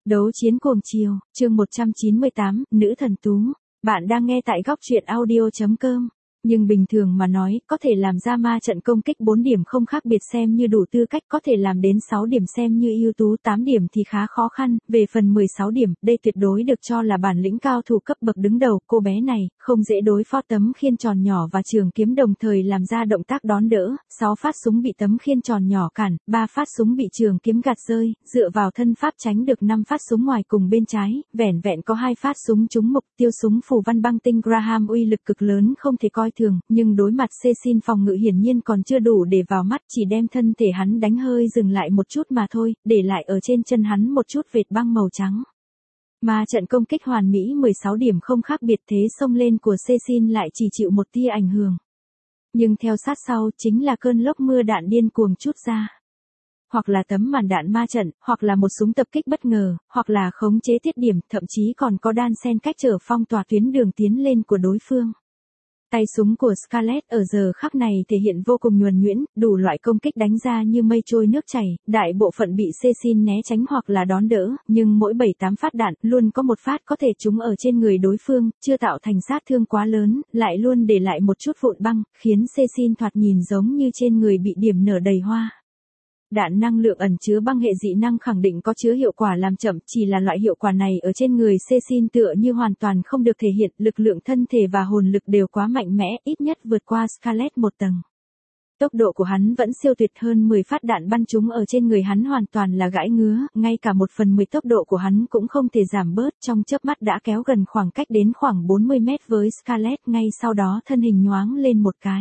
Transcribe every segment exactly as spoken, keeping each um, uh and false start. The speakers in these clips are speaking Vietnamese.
Đấu chiến cuồng chiều, chương một trăm chín mươi tám, nữ thần tú. Bạn đang nghe tại góc truyện audio chấm com. Nhưng bình thường mà nói, có thể làm ra ma trận công kích bốn điểm không khác biệt xem như đủ tư cách, có thể làm đến sáu điểm xem như ưu tú, tám điểm thì khá khó khăn. Về phần mười sáu điểm, đây tuyệt đối được cho là bản lĩnh cao thủ cấp bậc đứng đầu. Cô bé này, không dễ đối phó tấm khiên tròn nhỏ và trường kiếm đồng thời làm ra động tác đón đỡ. sáu phát súng bị tấm khiên tròn nhỏ cản, ba phát súng bị trường kiếm gạt rơi, dựa vào thân pháp tránh được năm phát súng ngoài cùng bên trái, vẻn vẹn có hai phát súng trúng mục tiêu. Súng phù văn băng tinh Graham uy lực cực lớn không thể coi thường, nhưng đối mặt Cecil phòng ngự hiển nhiên còn chưa đủ để vào mắt, chỉ đem thân thể hắn đánh hơi dừng lại một chút mà thôi, để lại ở trên chân hắn một chút vệt băng màu trắng. Mà trận công kích hoàn mỹ mười sáu điểm không khác biệt, thế xông lên của Cecil lại chỉ chịu một tia ảnh hưởng. Nhưng theo sát sau chính là cơn lốc mưa đạn điên cuồng trút ra. Hoặc là tấm màn đạn ma trận, hoặc là một súng tập kích bất ngờ, hoặc là khống chế tiết điểm, thậm chí còn có đan xen cách trở phong tỏa tuyến đường tiến lên của đối phương. Tay súng của Scarlett ở giờ khắc này thể hiện vô cùng nhuần nhuyễn, đủ loại công kích đánh ra như mây trôi nước chảy, đại bộ phận bị Cecil né tránh hoặc là đón đỡ, nhưng mỗi bảy tám phát đạn, luôn có một phát có thể trúng ở trên người đối phương, chưa tạo thành sát thương quá lớn, lại luôn để lại một chút vụn băng, khiến Cecil thoạt nhìn giống như trên người bị điểm nở đầy hoa. Đạn năng lượng ẩn chứa băng hệ dị năng khẳng định có chứa hiệu quả làm chậm, chỉ là loại hiệu quả này ở trên người Cecil tựa như hoàn toàn không được thể hiện, lực lượng thân thể và hồn lực đều quá mạnh mẽ, ít nhất vượt qua Scarlett một tầng. Tốc độ của hắn vẫn siêu tuyệt, hơn mười phát đạn bắn trúng ở trên người hắn hoàn toàn là gãi ngứa, ngay cả một phần mười tốc độ của hắn cũng không thể giảm bớt, trong chớp mắt đã kéo gần khoảng cách đến khoảng bốn mươi mét với Scarlett, ngay sau đó thân hình nhoáng lên một cái.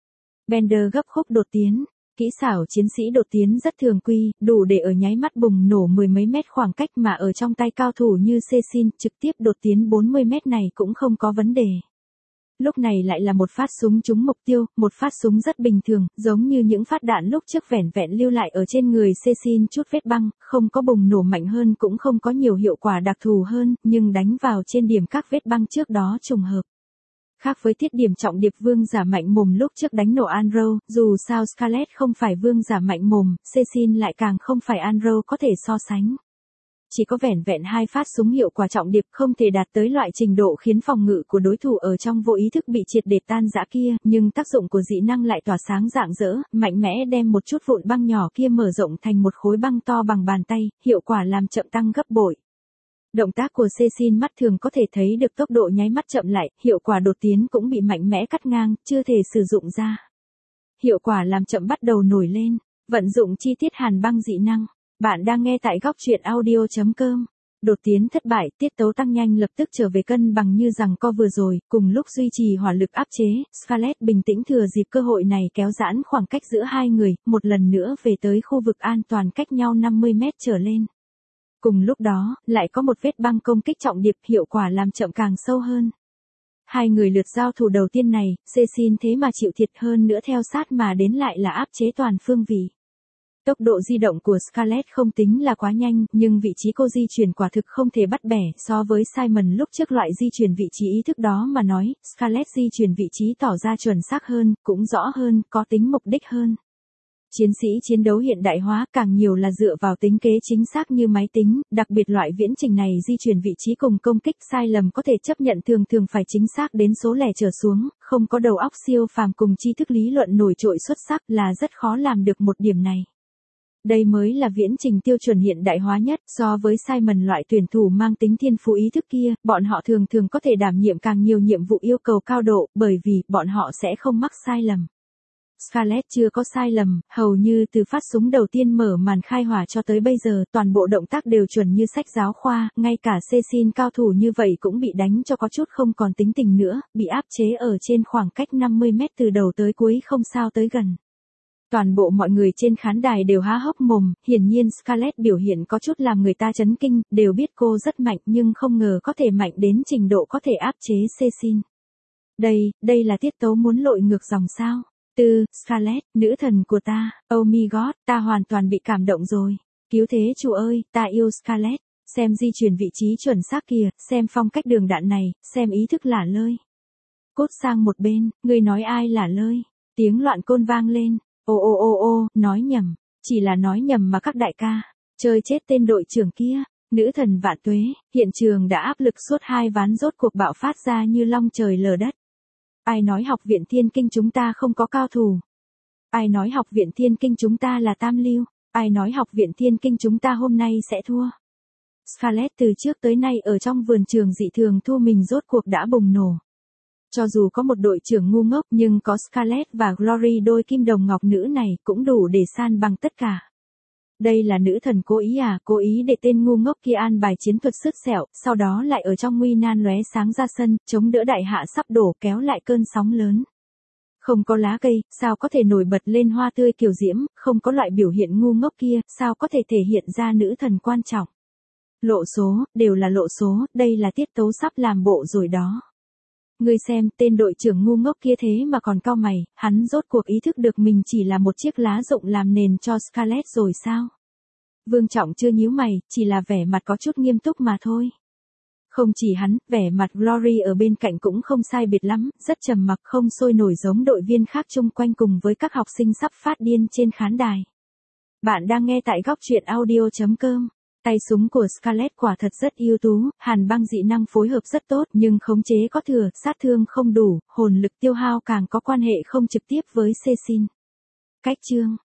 Bender gấp khúc đột tiến. Kỹ xảo chiến sĩ đột tiến rất thường quy, đủ để ở nháy mắt bùng nổ mười mấy mét khoảng cách, mà ở trong tay cao thủ như Cecil, trực tiếp đột tiến bốn mươi mét này cũng không có vấn đề. Lúc này lại là một phát súng trúng mục tiêu, một phát súng rất bình thường, giống như những phát đạn lúc trước vẻn vẹn lưu lại ở trên người Cecil chút vết băng, không có bùng nổ mạnh hơn cũng không có nhiều hiệu quả đặc thù hơn, nhưng đánh vào trên điểm các vết băng trước đó trùng hợp. Khác với thiết điểm trọng điệp vương giả mạnh mồm lúc trước đánh nổ Andrew, dù sao Scarlett không phải vương giả mạnh mồm, Cecil lại càng không phải Andrew có thể so sánh. Chỉ có vẻn vẹn hai phát súng hiệu quả trọng điệp không thể đạt tới loại trình độ khiến phòng ngự của đối thủ ở trong vô ý thức bị triệt để tan rã kia, nhưng tác dụng của dị năng lại tỏa sáng rạng rỡ, mạnh mẽ đem một chút vụn băng nhỏ kia mở rộng thành một khối băng to bằng bàn tay, hiệu quả làm chậm tăng gấp bội. Động tác của Cecil mắt thường có thể thấy được tốc độ nháy mắt chậm lại, hiệu quả đột tiến cũng bị mạnh mẽ cắt ngang, chưa thể sử dụng ra. Hiệu quả làm chậm bắt đầu nổi lên, vận dụng chi tiết hàn băng dị năng. Bạn đang nghe tại góc truyện audio chấm com. Đột tiến thất bại, tiết tấu tăng nhanh lập tức trở về cân bằng như giằng co vừa rồi, cùng lúc duy trì hỏa lực áp chế, Scarlett bình tĩnh thừa dịp cơ hội này kéo giãn khoảng cách giữa hai người, một lần nữa về tới khu vực an toàn cách nhau năm mươi mét trở lên. Cùng lúc đó, lại có một vết băng công kích trọng điệp, hiệu quả làm chậm càng sâu hơn. Hai người lượt giao thủ đầu tiên này, Cecil thế mà chịu thiệt, hơn nữa theo sát mà đến lại là áp chế toàn phương vị. Tốc độ di động của Scarlett không tính là quá nhanh, nhưng vị trí cô di chuyển quả thực không thể bắt bẻ, so với Simon lúc trước loại di chuyển vị trí ý thức đó mà nói, Scarlett di chuyển vị trí tỏ ra chuẩn xác hơn, cũng rõ hơn, có tính mục đích hơn. Chiến sĩ chiến đấu hiện đại hóa càng nhiều là dựa vào tính kế chính xác như máy tính, đặc biệt loại viễn trình này di chuyển vị trí cùng công kích sai lầm có thể chấp nhận thường thường phải chính xác đến số lẻ trở xuống, không có đầu óc siêu phàm cùng tri thức lý luận nổi trội xuất sắc là rất khó làm được một điểm này. Đây mới là viễn trình tiêu chuẩn hiện đại hóa nhất, so với Simon loại tuyển thủ mang tính thiên phú ý thức kia, bọn họ thường thường có thể đảm nhiệm càng nhiều nhiệm vụ yêu cầu cao độ, bởi vì bọn họ sẽ không mắc sai lầm. Scarlett chưa có sai lầm, hầu như từ phát súng đầu tiên mở màn khai hỏa cho tới bây giờ, toàn bộ động tác đều chuẩn như sách giáo khoa, ngay cả Cecil cao thủ như vậy cũng bị đánh cho có chút không còn tính tình nữa, bị áp chế ở trên khoảng cách năm mươi mét từ đầu tới cuối không sao tới gần. Toàn bộ mọi người trên khán đài đều há hốc mồm, hiển nhiên Scarlett biểu hiện có chút làm người ta chấn kinh, đều biết cô rất mạnh nhưng không ngờ có thể mạnh đến trình độ có thể áp chế Cecil. Đây, đây là tiết tấu muốn lội ngược dòng sao? Tư, Scarlett, nữ thần của ta, oh my god, ta hoàn toàn bị cảm động rồi. Cứu thế chủ ơi, ta yêu Scarlett. Xem di chuyển vị trí chuẩn xác kìa, xem phong cách đường đạn này, xem ý thức lả lơi. Cốt sang một bên, người nói ai lả lơi? Tiếng loạn côn vang lên. Ô ô ô ô, nói nhầm. Chỉ là nói nhầm mà các đại ca. Chơi chết tên đội trưởng kia. Nữ thần vạn tuế, hiện trường đã áp lực suốt hai ván rốt cuộc bạo phát ra như long trời lở đất. Ai nói học viện Thiên Kinh chúng ta không có cao thủ? Ai nói học viện Thiên Kinh chúng ta là tam lưu? Ai nói học viện Thiên Kinh chúng ta hôm nay sẽ thua? Scarlett từ trước tới nay ở trong vườn trường dị thường thu mình rốt cuộc đã bùng nổ. Cho dù có một đội trưởng ngu ngốc nhưng có Scarlett và Glory đôi kim đồng ngọc nữ này cũng đủ để san bằng tất cả. Đây là nữ thần cố ý à, cố ý để tên ngu ngốc kia an bài chiến thuật sứt sẹo, sau đó lại ở trong nguy nan lóe sáng ra sân, chống đỡ đại hạ sắp đổ kéo lại cơn sóng lớn. Không có lá cây, sao có thể nổi bật lên hoa tươi kiều diễm, không có loại biểu hiện ngu ngốc kia, sao có thể thể hiện ra nữ thần quan trọng. Lộ số, đều là lộ số, đây là tiết tấu sắp làm bộ rồi đó. Ngươi xem, tên đội trưởng ngu ngốc kia thế mà còn cau mày, hắn rốt cuộc ý thức được mình chỉ là một chiếc lá rụng làm nền cho Scarlett rồi sao? Vương Trọng chưa nhíu mày, chỉ là vẻ mặt có chút nghiêm túc mà thôi. Không chỉ hắn, vẻ mặt Glory ở bên cạnh cũng không sai biệt lắm, rất trầm mặc không sôi nổi giống đội viên khác chung quanh cùng với các học sinh sắp phát điên trên khán đài. Bạn đang nghe tại góc truyện audio chấm com. Tay súng của Scarlett quả thật rất ưu tú, hàn băng dị năng phối hợp rất tốt nhưng khống chế có thừa, sát thương không đủ, hồn lực tiêu hao càng có quan hệ không trực tiếp với Cecil. Cách chương